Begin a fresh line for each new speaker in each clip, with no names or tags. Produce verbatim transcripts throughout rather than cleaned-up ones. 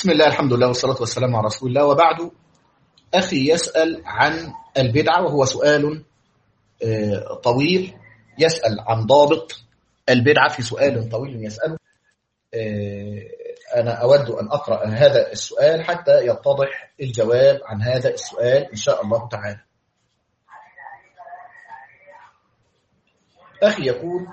بسم الله الحمد لله والصلاة والسلام على رسول الله، وبعد. أخي يسأل عن البدعة، وهو سؤال طويل، يسأل عن ضابط البدعة في سؤال طويل يسأله. أنا أود أن أقرأ هذا السؤال حتى يتضح الجواب عن هذا السؤال إن شاء الله تعالى. أخي يقول: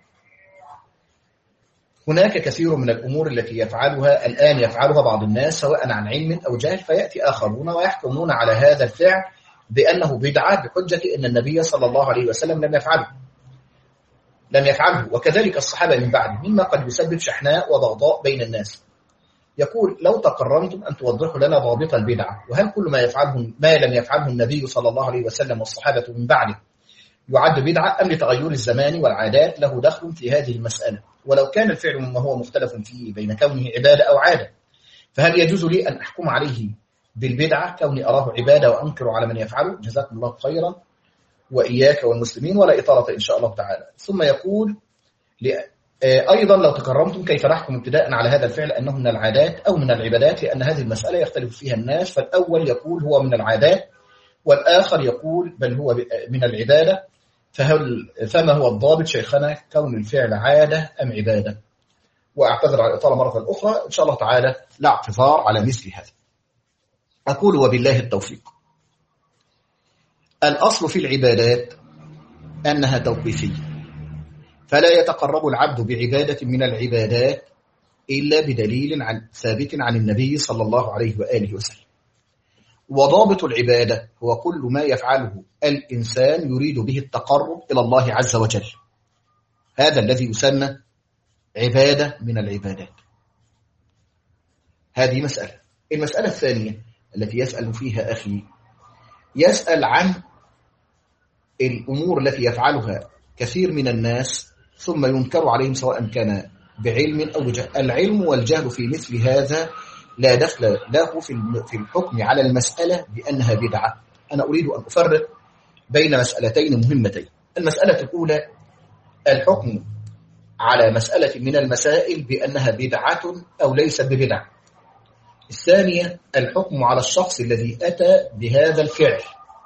هناك كثير من الأمور التي يفعلها الآن يفعلها بعض الناس سواء عن علم أو جهل، فيأتي آخرون ويحكمون على هذا الفعل بأنه بدعة بحجة أن النبي صلى الله عليه وسلم لم يفعله لم يفعله وكذلك الصحابة من بعده، مما قد يسبب شحناء وضغضاء بين الناس. يقول: لو تكرمتم أن توضحوا لنا ضابط البدعة، وهل كل ما يفعله ما لم يفعله النبي صلى الله عليه وسلم والصحابة من بعده يعد بدعة، أم لتغير الزمان والعادات له دخل في هذه المسألة؟ ولو كان الفعل مما هو مختلف فيه بين كونه عبادة أو عادة، فهل يجوز لي أن أحكم عليه بالبدعة كوني أراه عبادة وأنكر على من يفعله؟ جزاكم الله خيرا وإياك والمسلمين، ولا إطالة إن شاء الله تعالى. ثم يقول: أيضا لو تكرمتم كيف نحكم ابتداء على هذا الفعل أنه من العادات أو من العبادات، لأن هذه المسألة يختلف فيها الناس، فالأول يقول هو من العادات والآخر يقول بل هو من العبادة، فهل فما هو الضابط شيخنا كون الفعل عادة أم عبادة؟ وأعتذر على الإطالة مرة أخرى إن شاء الله تعالى، لا اعتذار على مثل هذا. أقول: وبالله التوفيق. الأصل في العبادات أنها توقيفية، فلا يتقرب العبد بعبادة من العبادات إلا بدليل عن ثابت عن النبي صلى الله عليه وآله وسلم. وضابط العبادة هو كل ما يفعله الإنسان يريد به التقرب إلى الله عز وجل، هذا الذي يسمى عبادة من العبادات. هذه مسألة. المسألة الثانية التي يسأل فيها أخي، يسأل عن الأمور التي يفعلها كثير من الناس ثم ينكر عليهم سواء كان بعلم أو بجهل. العلم والجهل في مثل هذا لا دخل له في الحكم على المسألة بأنها بدعة. أنا أريد أن أفرق بين مسألتين مهمتين. المسألة الأولى الحكم على مسألة من المسائل بأنها بدعة أو ليست ببدعة. الثانية الحكم على الشخص الذي أتى بهذا الفعل.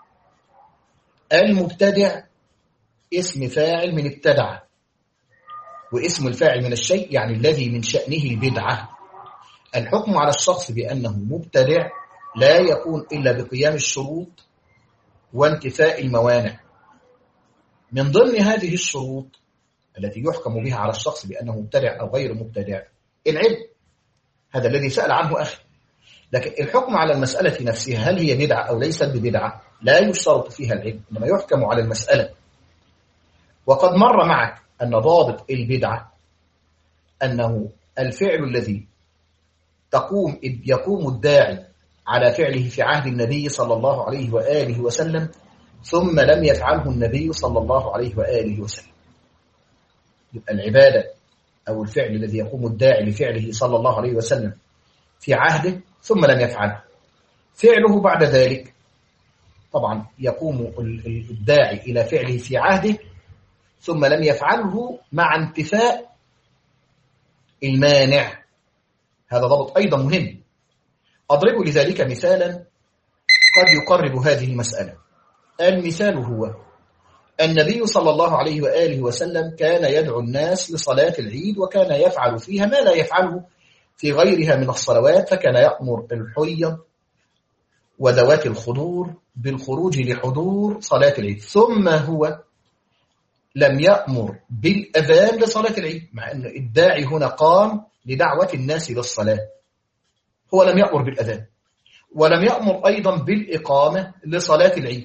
المبتدع اسم فاعل من ابتدع، واسم الفاعل من الشيء يعني الذي من شأنه البدعة. الحكم على الشخص بأنه مبتدع لا يكون إلا بقيام الشروط وانتفاء الموانع. من ضمن هذه الشروط التي يحكم بها على الشخص بأنه مبتدع أو غير مبتدع العلم، هذا الذي سأل عنه أخي. لكن الحكم على المسألة نفسها هل هي بدعة أو ليست ببدعة لا يشترط فيها العلم، إنما يحكم على المسألة. وقد مر معك أن ضابط البدعة أنه الفعل الذي تقوم يقوم الداعي على فعله في عهد النبي صلى الله عليه وآله وسلم ثم لم يفعله النبي صلى الله عليه وآله وسلم. يبقى العبادة أو الفعل الذي يقوم الداعي لفعله صلى الله عليه وسلم في عهده ثم لم يفعله، فعله بعد ذلك طبعا يقوم الداعي إلى فعله في عهده ثم لم يفعله مع انتفاء المانع. هذا ضبط أيضا مهم. أضرب لذلك مثالا قد يقرب هذه المسألة. المثال هو النبي صلى الله عليه وآله وسلم كان يدعو الناس لصلاة العيد، وكان يفعل فيها ما لا يفعله في غيرها من الصلوات، فكان يأمر الحيض وذوات الخدور بالخروج لحضور صلاة العيد، ثم هو لم يأمر بالأذان لصلاة العيد، مع أن الداعي هنا قام لدعوة الناس للصلاة. هو لم يأمر بالأذان ولم يأمر أيضا بالإقامة لصلاة العيد.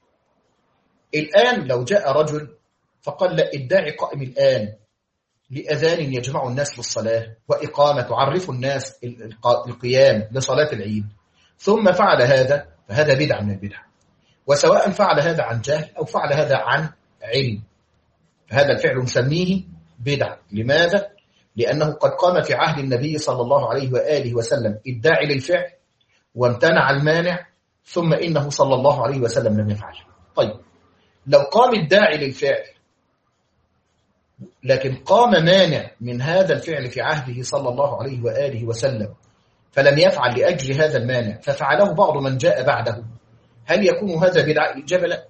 الآن لو جاء رجل فقال لا، الداعي قائم الآن لأذان يجمع الناس للصلاة وإقامة تعرف الناس القيام لصلاة العيد، ثم فعل هذا، فهذا بدعة من البدع، وسواء فعل هذا عن جهل أو فعل هذا عن علم، فهذا الفعل نسميه بدعة. لماذا؟ لأنه قد قام في عهد النبي صلى الله عليه وآله وسلم الداعي للفعل وامتنع المانع، ثم إنه صلى الله عليه وسلم لم يفعل. طيب، لو قام الداعي للفعل لكن قام مانع من هذا الفعل في عهده صلى الله عليه وآله وسلم فلم يفعل لأجل هذا المانع ففعله بعض من جاء بعده، هل يكون هذا بدعة؟ الإجابة لا.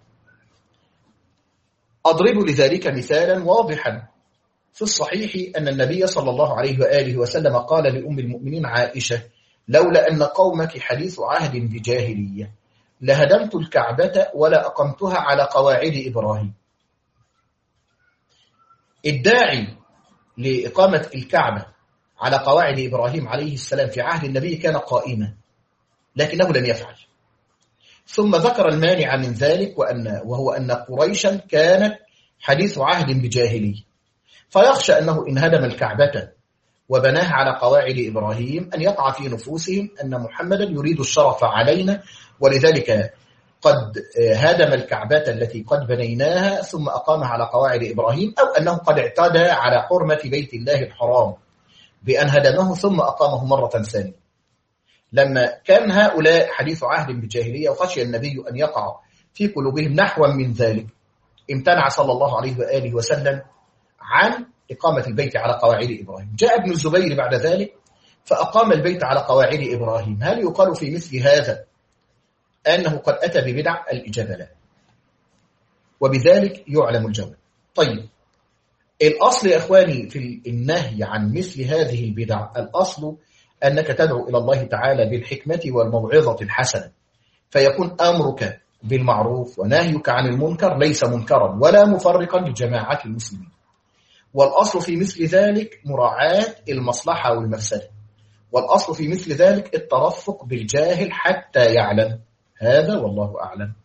أضرب لذلك مثالا واضحا. في الصحيح أن النبي صلى الله عليه وآله وسلم قال لأم المؤمنين عائشة: لولا أن قومك حديث عهد بجاهلية لهدمت الكعبة ولا أقمتها على قواعد إبراهيم. الداعي لإقامة الكعبة على قواعد إبراهيم عليه السلام في عهد النبي كان قائما لكنه لم يفعل، ثم ذكر المانع من ذلك وأن وهو أن قريشا كانت حديث عهد بجاهلية، فيخشى أنه إن هدم الكعبة وبناها على قواعد إبراهيم أن يقع في نفوسهم أن محمدا يريد الشرف علينا، ولذلك قد هدم الكعبة التي قد بنيناها ثم أقامها على قواعد إبراهيم، أو أنه قد اعتدى على حرمة بيت الله الحرام بأن هدمه ثم أقامه مرة ثانية. لما كان هؤلاء حديث عهد بالجاهلية وخشي النبي أن يقع في قلوبهم نحوا من ذلك، امتنع صلى الله عليه وآله وسلم عن إقامة البيت على قواعد إبراهيم. جاء ابن الزبير بعد ذلك فأقام البيت على قواعد إبراهيم. هل يقال في مثل هذا أنه قد أتى ببدع؟ الإجابة لا، وبذلك يعلم الجواب. طيب، الأصل يا إخواني في النهي عن مثل هذه البدع، الأصل أنك تدعو إلى الله تعالى بالحكمة والموعظة الحسنة، فيكون أمرك بالمعروف ونهيك عن المنكر ليس منكرا ولا مفرقا لجماعة المسلمين. والأصل في مثل ذلك مراعاة المصلحة والمفسدة، والأصل في مثل ذلك الترفق بالجاهل حتى يعلم. هذا والله أعلم.